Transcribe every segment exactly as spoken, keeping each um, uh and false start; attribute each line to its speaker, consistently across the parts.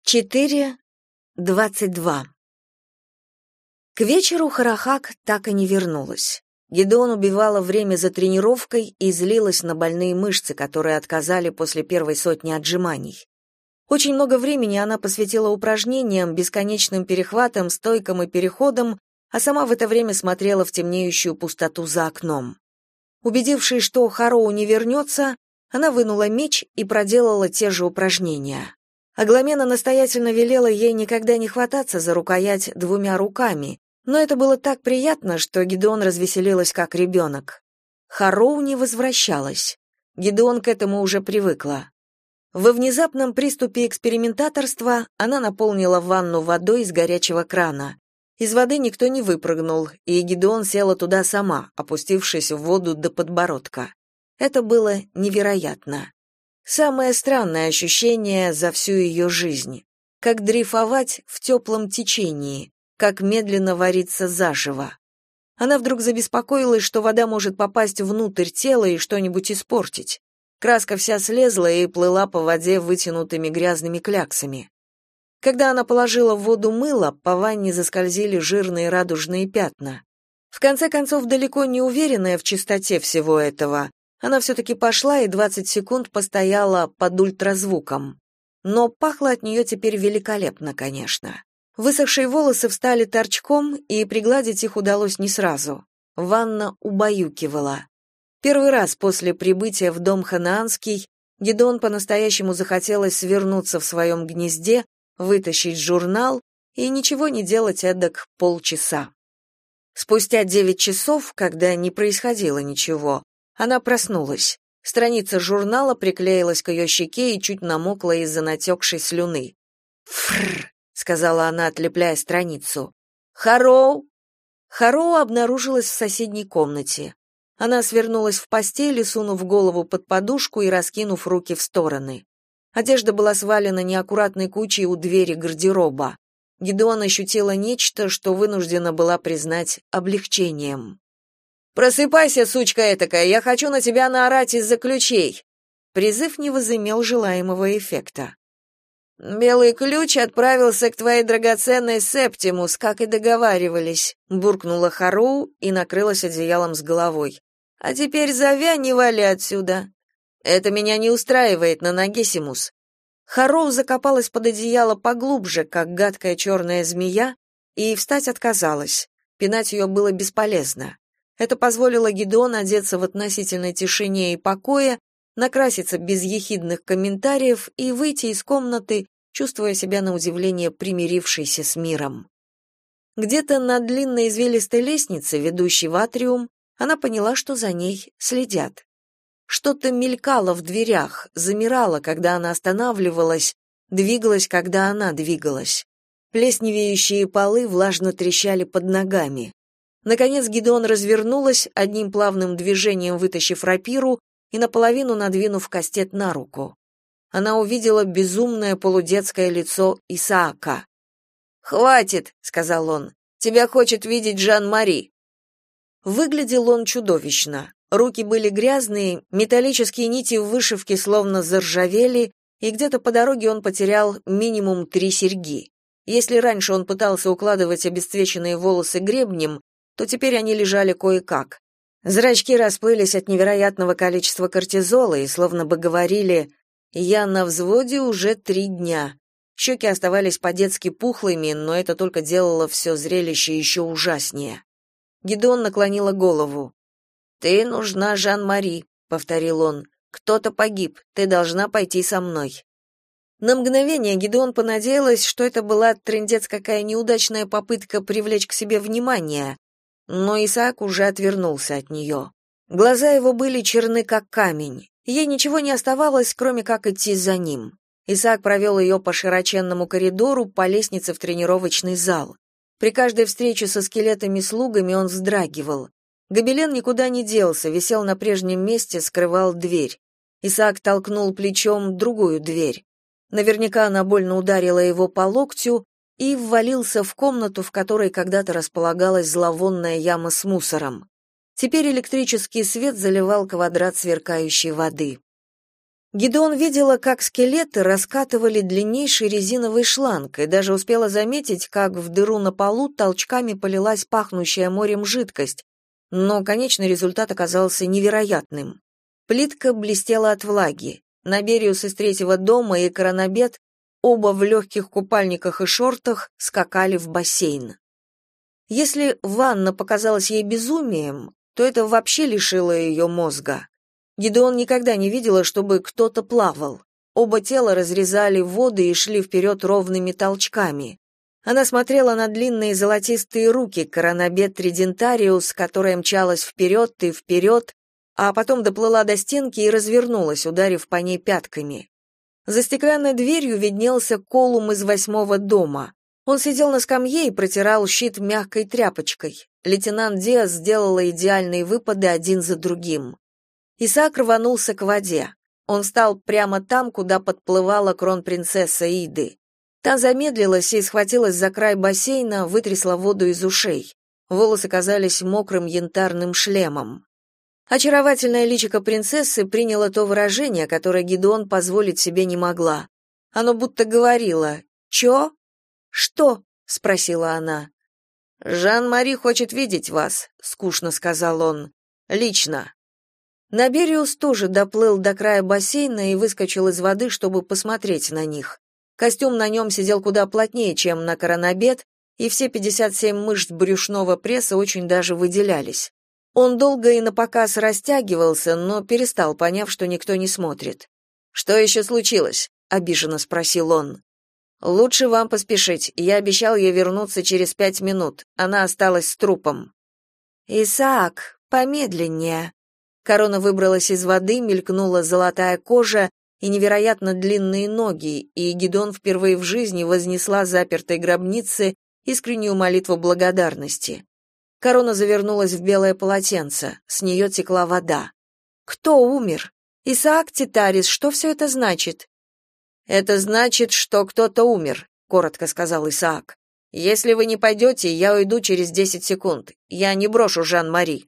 Speaker 1: четыре двадцать два. К вечеру Харахак так и не вернулась. Гедеон убивала время за тренировкой и злилась на больные мышцы, которые отказали после первой сотни отжиманий. Очень много времени она посвятила упражнениям, бесконечным перехватам, стойкам и переходам, а сама в это время смотрела в темнеющую пустоту за окном. Убедившись, что Хароу не вернется, она вынула меч и проделала те же упражнения. Агламена настоятельно велела ей никогда не хвататься за рукоять двумя руками, но это было так приятно, что Гедеон развеселилась как ребенок. Хароу не возвращалась. Гедеон к этому уже привыкла. Во внезапном приступе экспериментаторства она наполнила ванну водой из горячего крана. Из воды никто не выпрыгнул, и Гедеон села туда сама, опустившись в воду до подбородка. Это было невероятно. Самое странное ощущение за всю ее жизнь. Как дрейфовать в теплом течении, как медленно вариться заживо. Она вдруг забеспокоилась, что вода может попасть внутрь тела и что-нибудь испортить. Краска вся слезла и плыла по воде вытянутыми грязными кляксами. Когда она положила в воду мыло, по ванне заскользили жирные радужные пятна. В конце концов, далеко не уверенная в чистоте всего этого, она все-таки пошла и двадцать секунд постояла под ультразвуком. Но пахло от нее теперь великолепно, конечно. Высохшие волосы встали торчком, и пригладить их удалось не сразу. Ванна убаюкивала. Первый раз после прибытия в дом ханаанский Гедеон по-настоящему захотелось свернуться в своем гнезде, вытащить журнал и ничего не делать эдак полчаса. Спустя девять часов, когда не происходило ничего, она проснулась. Страница журнала приклеилась к ее щеке и чуть намокла из-за натекшей слюны. «Фррр», — сказала она, отлепляя страницу. «Хароу!» Хароу обнаружилась в соседней комнате. Она свернулась в постели, сунув голову под подушку и раскинув руки в стороны. Одежда была свалена неаккуратной кучей у двери гардероба. Гедеон ощутила нечто, что вынуждена была признать облегчением. «Просыпайся, сучка этакая, я хочу на тебя наорать из-за ключей!» Призыв не возымел желаемого эффекта. «Белый ключ отправился к твоей драгоценной Септимус, как и договаривались», буркнула Хароу и накрылась одеялом с головой. «А теперь завянь и вали отсюда». «Это меня не устраивает, Нанагесимус». Хароу закопалась под одеяло поглубже, как гадкая черная змея, и встать отказалась. Пинать ее было бесполезно. Это позволило Гедеону одеться в относительной тишине и покое, накраситься без ехидных комментариев и выйти из комнаты, чувствуя себя на удивление примирившейся с миром. Где-то на длинной извилистой лестнице, ведущей в атриум, она поняла, что за ней следят. Что-то мелькало в дверях, замирало, когда она останавливалась, двигалось, когда она двигалась. Плесневеющие полы влажно трещали под ногами. Наконец Гедеон развернулась, одним плавным движением вытащив рапиру и наполовину надвинув кастет на руку. Она увидела безумное полудетское лицо Исаака. «Хватит», — сказал он, — «тебя хочет видеть Жан-Мари». Выглядел он чудовищно. Руки были грязные, металлические нити в вышивке словно заржавели, и где-то по дороге он потерял минимум три серьги. Если раньше он пытался укладывать обесцвеченные волосы гребнем, то теперь они лежали кое-как. Зрачки расплылись от невероятного количества кортизола и словно бы говорили: «Я на взводе уже три дня». Щеки оставались по-детски пухлыми, но это только делало все зрелище еще ужаснее. Гедеон наклонила голову. «Ты нужна Жан-Мари», — повторил он. «Кто-то погиб, ты должна пойти со мной». На мгновение Гедеон понадеялась, что это была трындец какая неудачная попытка привлечь к себе внимание, но Исаак уже отвернулся от нее. Глаза его были черны, как камень. Ей ничего не оставалось, кроме как идти за ним. Исаак провел ее по широченному коридору, по лестнице в тренировочный зал. При каждой встрече со скелетами-слугами он вздрагивал. Гобелен никуда не делся, висел на прежнем месте, скрывал дверь. Исаак толкнул плечом другую дверь. Наверняка она больно ударила его по локтю, и ввалился в комнату, в которой когда-то располагалась зловонная яма с мусором. Теперь электрический свет заливал квадрат сверкающей воды. Гидеон видела, как скелеты раскатывали длиннейший резиновый шланг, и даже успела заметить, как в дыру на полу толчками полилась пахнущая морем жидкость, но конечный результат оказался невероятным. Плитка блестела от влаги. Набериус из третьего дома и Коронабет, оба в легких купальниках и шортах, скакали в бассейн. Если ванна показалась ей безумием, то это вообще лишило ее мозга. Гидеон никогда не видела, чтобы кто-то плавал. Оба тела разрезали воды и шли вперед ровными толчками. Она смотрела на длинные золотистые руки Коронабет Тридентариус, которая мчалась вперед и вперед, а потом доплыла до стенки и развернулась, ударив по ней пятками. За стеклянной дверью виднелся Колум из восьмого дома. Он сидел на скамье и протирал щит мягкой тряпочкой. Лейтенант Диас сделала идеальные выпады один за другим. Исаак рванулся к воде. Он встал прямо там, куда подплывала кронпринцесса Иды. Та замедлилась и схватилась за край бассейна, вытрясла воду из ушей. Волосы казались мокрым янтарным шлемом. Очаровательное личико принцессы приняло то выражение, которое Гидеон позволить себе не могла. Оно будто говорило: «Чё?» «Что?» — спросила она. «Жан-Мари хочет видеть вас», — скучно сказал он. «Лично». Набериус тоже доплыл до края бассейна и выскочил из воды, чтобы посмотреть на них. Костюм на нем сидел куда плотнее, чем на Коронабет, и все пятьдесят семь мышц брюшного пресса очень даже выделялись. Он долго и напоказ растягивался, но перестал, поняв, что никто не смотрит. «Что еще случилось?» — обиженно спросил он. «Лучше вам поспешить. Я обещал ей вернуться через пять минут. Она осталась с трупом». «Исаак, помедленнее». Корона выбралась из воды, мелькнула золотая кожа и невероятно длинные ноги, и Гидеон впервые в жизни вознесла запертой гробнице искреннюю молитву благодарности. Корона завернулась в белое полотенце, с нее текла вода. «Кто умер? Исаак Титарис, что все это значит?» «Это значит, что кто-то умер», — коротко сказал Исаак. «Если вы не пойдете, я уйду через десять секунд. Я не брошу Жан-Мари».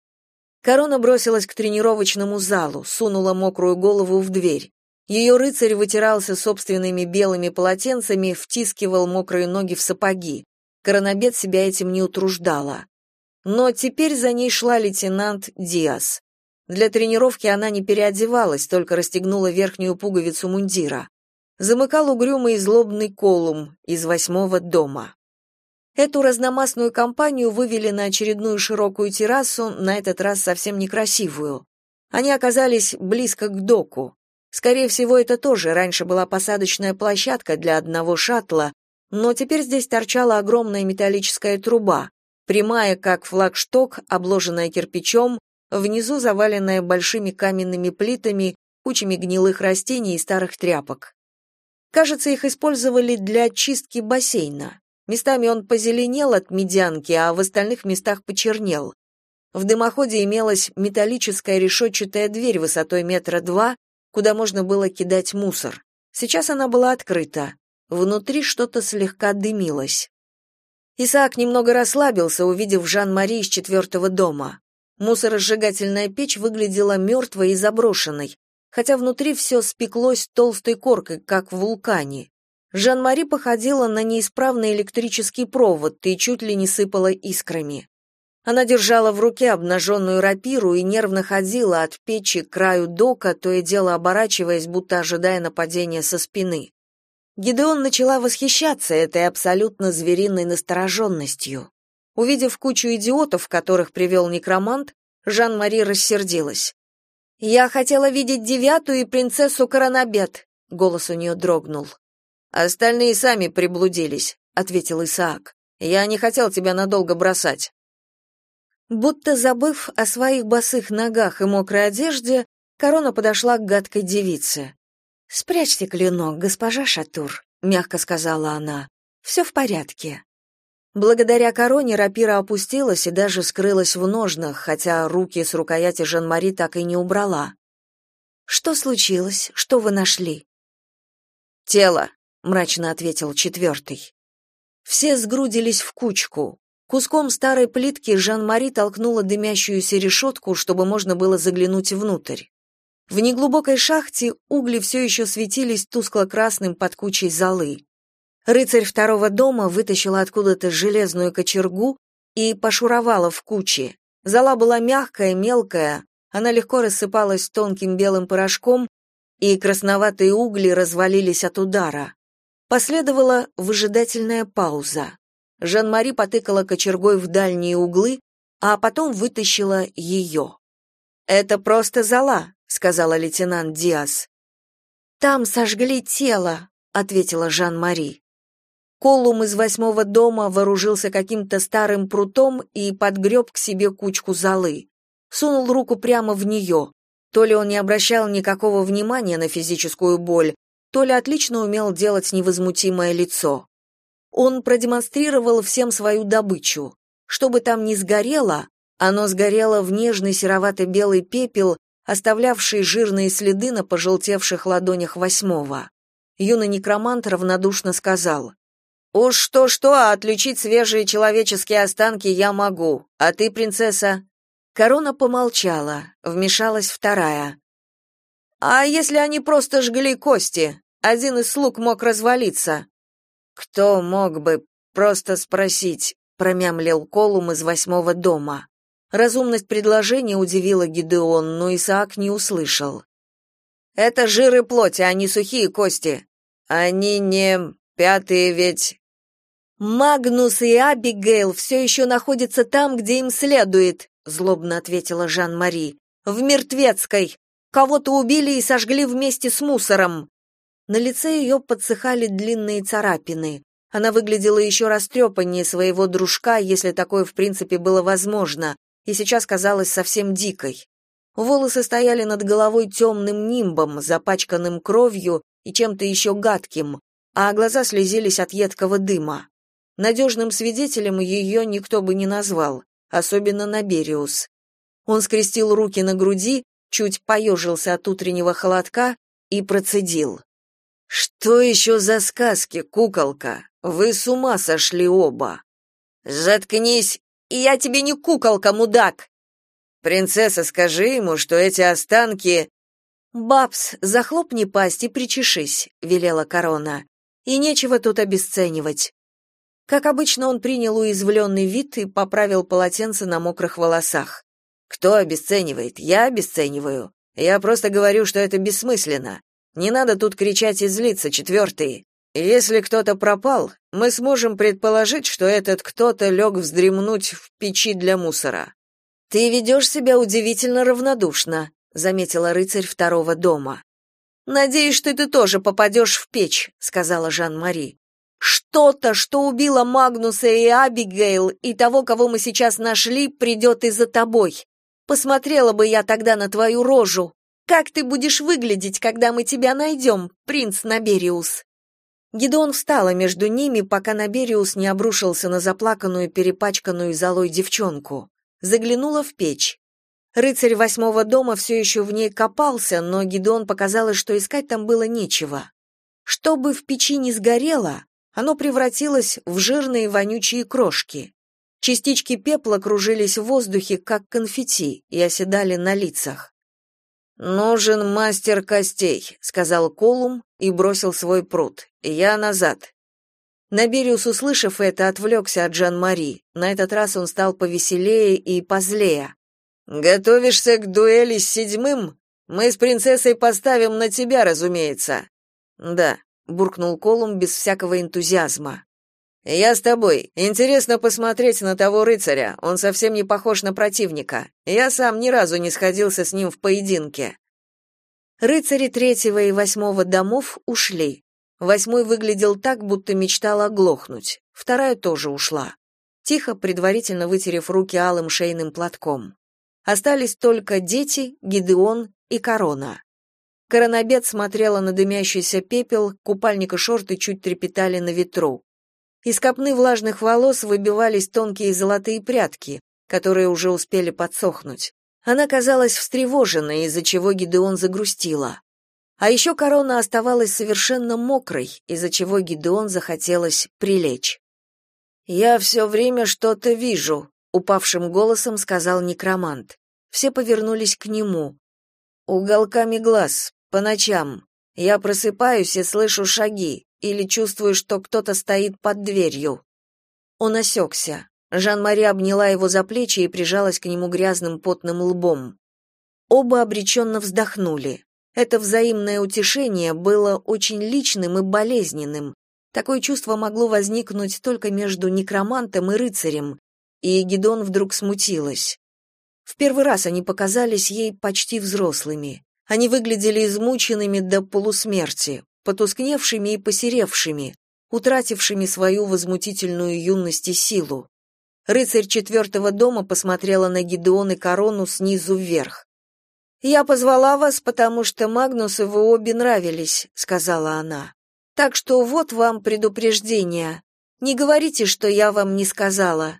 Speaker 1: Корона бросилась к тренировочному залу, сунула мокрую голову в дверь. Ее рыцарь вытирался собственными белыми полотенцами, втискивал мокрые ноги в сапоги. Коронабет себя этим не утруждала. Но теперь за ней шла лейтенант Диас. Для тренировки она не переодевалась, только расстегнула верхнюю пуговицу мундира. Замыкал угрюмый и злобный Колум из восьмого дома. Эту разномастную компанию вывели на очередную широкую террасу, на этот раз совсем некрасивую. Они оказались близко к доку. Скорее всего, это тоже раньше была посадочная площадка для одного шаттла, но теперь здесь торчала огромная металлическая труба, прямая, как флагшток, обложенная кирпичом, внизу заваленная большими каменными плитами, кучами гнилых растений и старых тряпок. Кажется, их использовали для очистки бассейна. Местами он позеленел от медянки, а в остальных местах почернел. В дымоходе имелась металлическая решетчатая дверь высотой метра два, куда можно было кидать мусор. Сейчас она была открыта. Внутри что-то слегка дымилось. Исаак немного расслабился, увидев Жан-Мари из четвертого дома. Мусоросжигательная печь выглядела мертвой и заброшенной, хотя внутри все спеклось толстой коркой, как в вулкане. Жан-Мари походила на неисправный электрический провод и чуть ли не сыпала искрами. Она держала в руке обнаженную рапиру и нервно ходила от печи к краю дока, то и дело оборачиваясь, будто ожидая нападения со спины. Гидеон начала восхищаться этой абсолютно звериной настороженностью. Увидев кучу идиотов, которых привел некромант, Жан-Мари рассердилась. «Я хотела видеть девятую и принцессу Коронабет», — голос у нее дрогнул. «Остальные сами приблудились», — ответил Исаак. «Я не хотел тебя надолго бросать». Будто забыв о своих босых ногах и мокрой одежде, Корона подошла к гадкой девице. «Спрячьте клинок, госпожа Шатур», — мягко сказала она. «Все в порядке». Благодаря Короне рапира опустилась и даже скрылась в ножнах, хотя руки с рукояти Жан-Мари так и не убрала. «Что случилось? Что вы нашли?» «Тело», — мрачно ответил четвертый. Все сгрудились в кучку. Куском старой плитки Жан-Мари толкнула дымящуюся решетку, чтобы можно было заглянуть внутрь. В неглубокой шахте угли все еще светились тускло-красным под кучей золы. Рыцарь второго дома вытащила откуда-то железную кочергу и пошуровала в куче. Зола была мягкая, мелкая, она легко рассыпалась тонким белым порошком, и красноватые угли развалились от удара. Последовала выжидательная пауза. Жан-Мари потыкала кочергой в дальние углы, а потом вытащила ее. «Это просто зола», — сказала лейтенант Диас. «Там сожгли тело», — ответила Жан-Мари. Коллум из восьмого дома вооружился каким-то старым прутом и подгреб к себе кучку золы. Сунул руку прямо в нее. То ли он не обращал никакого внимания на физическую боль, то ли отлично умел делать невозмутимое лицо. Он продемонстрировал всем свою добычу. Что бы там ни сгорело, оно сгорело в нежный серовато-белый пепел, оставлявший жирные следы на пожелтевших ладонях восьмого. Юный некромант равнодушно сказал: «Уж что-что, а отличить свежие человеческие останки я могу. А ты, принцесса?» Корона помолчала, вмешалась вторая. «А если они просто жгли кости? Один из слуг мог развалиться». «Кто мог бы просто спросить?» — промямлил Коллум из восьмого дома. Разумность предложения удивила Гидеон, но Исаак не услышал. «Это жир и плоть, а не сухие кости. Они не... пятые ведь...» «Магнус и Абигейл все еще находятся там, где им следует», — злобно ответила Жан-Мари. «В Мертвецкой. Кого-то убили и сожгли вместе с мусором». На лице ее подсыхали длинные царапины. Она выглядела еще растрепаннее своего дружка, если такое в принципе было возможно, и сейчас казалась совсем дикой. Волосы стояли над головой темным нимбом, запачканным кровью и чем-то еще гадким, а глаза слезились от едкого дыма. Надежным свидетелем ее никто бы не назвал, особенно Набериус. Он скрестил руки на груди, чуть поежился от утреннего холодка и процедил: «Что еще за сказки, куколка? Вы с ума сошли оба!» «Заткнись! Я тебе не куколка, мудак!» «Принцесса, скажи ему, что эти останки...» «Бабс, захлопни пасть и причешись», — велела Корона. «И нечего тут обесценивать». Как обычно, он принял уязвленный вид и поправил полотенце на мокрых волосах. «Кто обесценивает? Я обесцениваю. Я просто говорю, что это бессмысленно. Не надо тут кричать и злиться, четвертый. Если кто-то пропал, мы сможем предположить, что этот кто-то лег вздремнуть в печи для мусора». «Ты ведешь себя удивительно равнодушно», — заметила рыцарь второго дома. «Надеюсь, что ты тоже попадешь в печь», — сказала Жан-Мари. «Что-то, что убило Магнуса и Абигейл, и того, кого мы сейчас нашли, придет и за тобой. Посмотрела бы я тогда на твою рожу. Как ты будешь выглядеть, когда мы тебя найдем, принц Набериус?» Гидеон встала между ними, пока Набериус не обрушился на заплаканную, перепачканную золой девчонку. Заглянула в печь. Рыцарь восьмого дома все еще в ней копался, но Гидеон показалось, что искать там было нечего. Что бы в печи не сгорело, оно превратилось в жирные вонючие крошки. Частички пепла кружились в воздухе, как конфетти, и оседали на лицах. «Нужен мастер костей», — сказал Коллум и бросил свой прут. «Я назад». Набериус, услышав это, отвлекся от Жан-Мари. На этот раз он стал повеселее и позлее. «Готовишься к дуэли с седьмым? Мы с принцессой поставим на тебя, разумеется». «Да», — буркнул Коллум без всякого энтузиазма. «Я с тобой. Интересно посмотреть на того рыцаря. Он совсем не похож на противника. Я сам ни разу не сходился с ним в поединке». Рыцари третьего и восьмого домов ушли. Восьмой выглядел так, будто мечтал оглохнуть. Вторая тоже ушла. Тихо, предварительно вытерев руки алым шейным платком. Остались только дети, Гидеон и Корона. Коронабед смотрела на дымящийся пепел, купальник и шорты чуть трепетали на ветру. Из копны влажных волос выбивались тонкие золотые прядки, которые уже успели подсохнуть. Она казалась встревоженной, из-за чего Гидеон загрустила. А еще корона оставалась совершенно мокрой, из-за чего Гидеон захотелось прилечь. «Я все время что-то вижу», — упавшим голосом сказал некромант. Все повернулись к нему. Уголками глаз, по ночам. Я просыпаюсь и слышу шаги, или чувствую, что кто-то стоит под дверью. Он осекся. Жан-Мари обняла его за плечи и прижалась к нему грязным потным лбом. Оба обреченно вздохнули. Это взаимное утешение было очень личным и болезненным. Такое чувство могло возникнуть только между некромантом и рыцарем, и Гидеон вдруг смутилась. В первый раз они показались ей почти взрослыми. Они выглядели измученными до полусмерти, потускневшими и посеревшими, утратившими свою возмутительную юность и силу. Рыцарь четвертого дома посмотрела на Гидеон и Корону снизу вверх. «Я позвала вас, потому что Магнусу вы обе нравились», — сказала она. «Так что вот вам предупреждение. Не говорите, что я вам не сказала».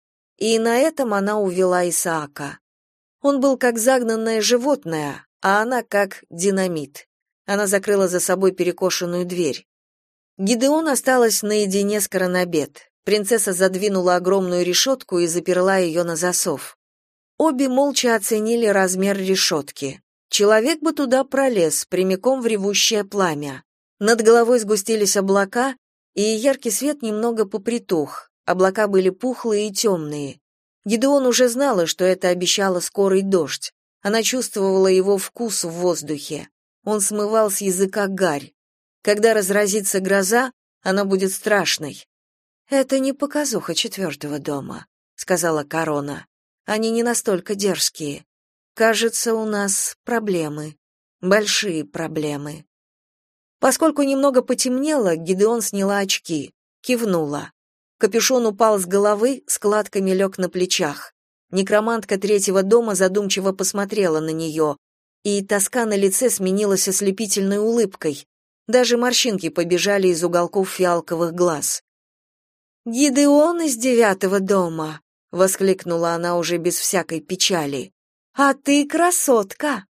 Speaker 1: И на этом она увела Исаака. Он был как загнанное животное, а она как динамит. Она закрыла за собой перекошенную дверь. Гидеон осталась наедине с Коронабет. Принцесса задвинула огромную решетку и заперла ее на засов. Обе молча оценили размер решетки. Человек бы туда пролез, прямиком в ревущее пламя. Над головой сгустились облака, и яркий свет немного попритух. Облака были пухлые и темные. Гидеон уже знала, что это обещало скорый дождь. Она чувствовала его вкус в воздухе. Он смывал с языка гарь. Когда разразится гроза, она будет страшной. «Это не показуха четвертого дома», — сказала Корона. «Они не настолько дерзкие. Кажется, у нас проблемы. Большие проблемы». Поскольку немного потемнело, Гидеон сняла очки, кивнула. Капюшон упал с головы, складками лег на плечах. Некромантка третьего дома задумчиво посмотрела на нее, и тоска на лице сменилась ослепительной улыбкой. Даже морщинки побежали из уголков фиалковых глаз. «Гидеон из девятого дома!» — воскликнула она уже без всякой печали. «А ты красотка!»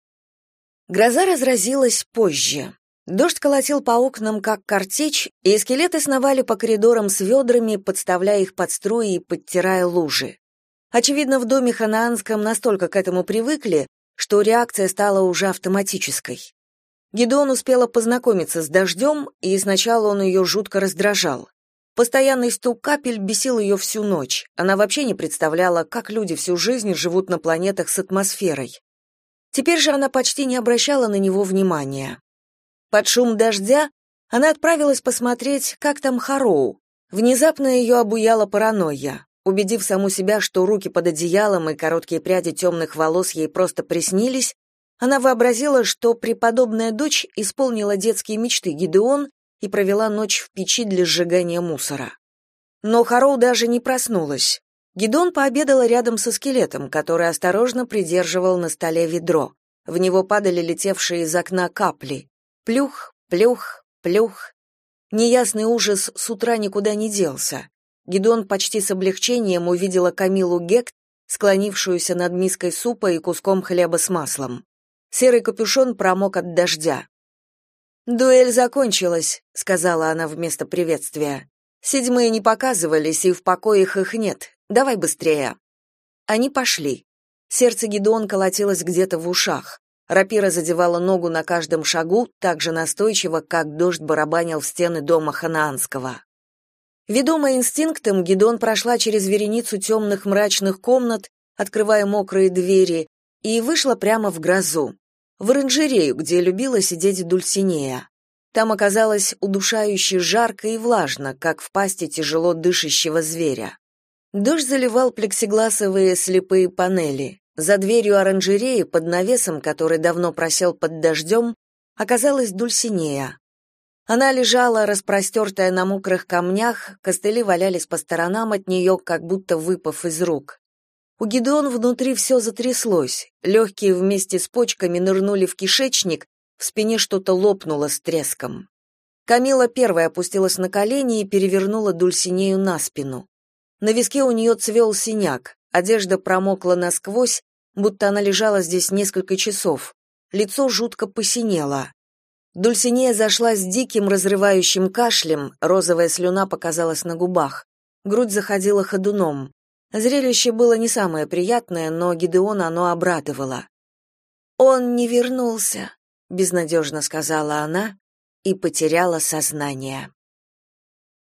Speaker 1: Гроза разразилась позже. Дождь колотил по окнам, как картечь, и скелеты сновали по коридорам с ведрами, подставляя их под струи и подтирая лужи. Очевидно, в доме ханаанском настолько к этому привыкли, что реакция стала уже автоматической. Гидеон успела познакомиться с дождем, и сначала он ее жутко раздражал. Постоянный стук капель бесил ее всю ночь. Она вообще не представляла, как люди всю жизнь живут на планетах с атмосферой. Теперь же она почти не обращала на него внимания. Под шум дождя она отправилась посмотреть, как там Хароу. Внезапно ее обуяла паранойя. Убедив саму себя, что руки под одеялом и короткие пряди темных волос ей просто приснились, она вообразила, что преподобная дочь исполнила детские мечты Гидеон и провела ночь в печи для сжигания мусора. Но Хароу даже не проснулась. Гидеон пообедала рядом со скелетом, который осторожно придерживал на столе ведро. В него падали летевшие из окна капли. Плюх, плюх, плюх. Неясный ужас с утра никуда не делся. Гидеон почти с облегчением увидела Камилу Гект, склонившуюся над миской супа и куском хлеба с маслом. Серый капюшон промок от дождя. «Дуэль закончилась», — сказала она вместо приветствия. «Седьмые не показывались, и в покоях их нет. Давай быстрее». Они пошли. Сердце Гидеон колотилось где-то в ушах. Рапира задевала ногу на каждом шагу, так же настойчиво, как дождь барабанил в стены дома ханаанского. Ведомая инстинктом, Гидеон прошла через вереницу темных мрачных комнат, открывая мокрые двери, и вышла прямо в грозу, в оранжерею, где любила сидеть Дульсинея. Там оказалось удушающе жарко и влажно, как в пасти тяжело дышащего зверя. Дождь заливал плексигласовые слепые панели. За дверью оранжереи, под навесом, который давно просел под дождем, оказалась Дульсинея. Она лежала, распростертая на мокрых камнях, костыли валялись по сторонам от нее, как будто выпав из рук. У Гидеон внутри все затряслось, легкие вместе с почками нырнули в кишечник, в спине что-то лопнуло с треском. Камила первая опустилась на колени и перевернула Дульсинею на спину. На виске у нее цвел синяк, одежда промокла насквозь, будто она лежала здесь несколько часов. Лицо жутко посинело. Дульсинея зашла с диким разрывающим кашлем, розовая слюна показалась на губах. Грудь заходила ходуном. Зрелище было не самое приятное, но Гидеона оно обрадовало. Он не вернулся, безнадежно сказала она и потеряла сознание.